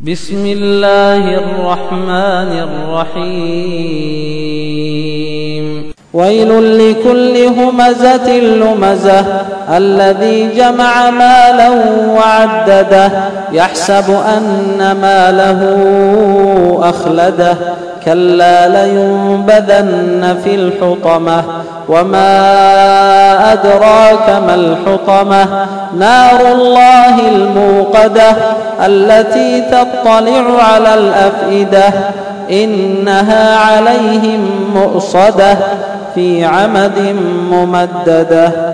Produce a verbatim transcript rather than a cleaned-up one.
بسم الله الرحمن الرحيم ويل لكل همزة لمزة الذي جمع مالا وعدده يحسب أن ماله أخلده كلا لينبذن في الحطمة وما أدراك ما الحطمة نار الله الموقدة التي تطلع على الأفئدة إنها عليهم مؤصدة في عمد ممددة.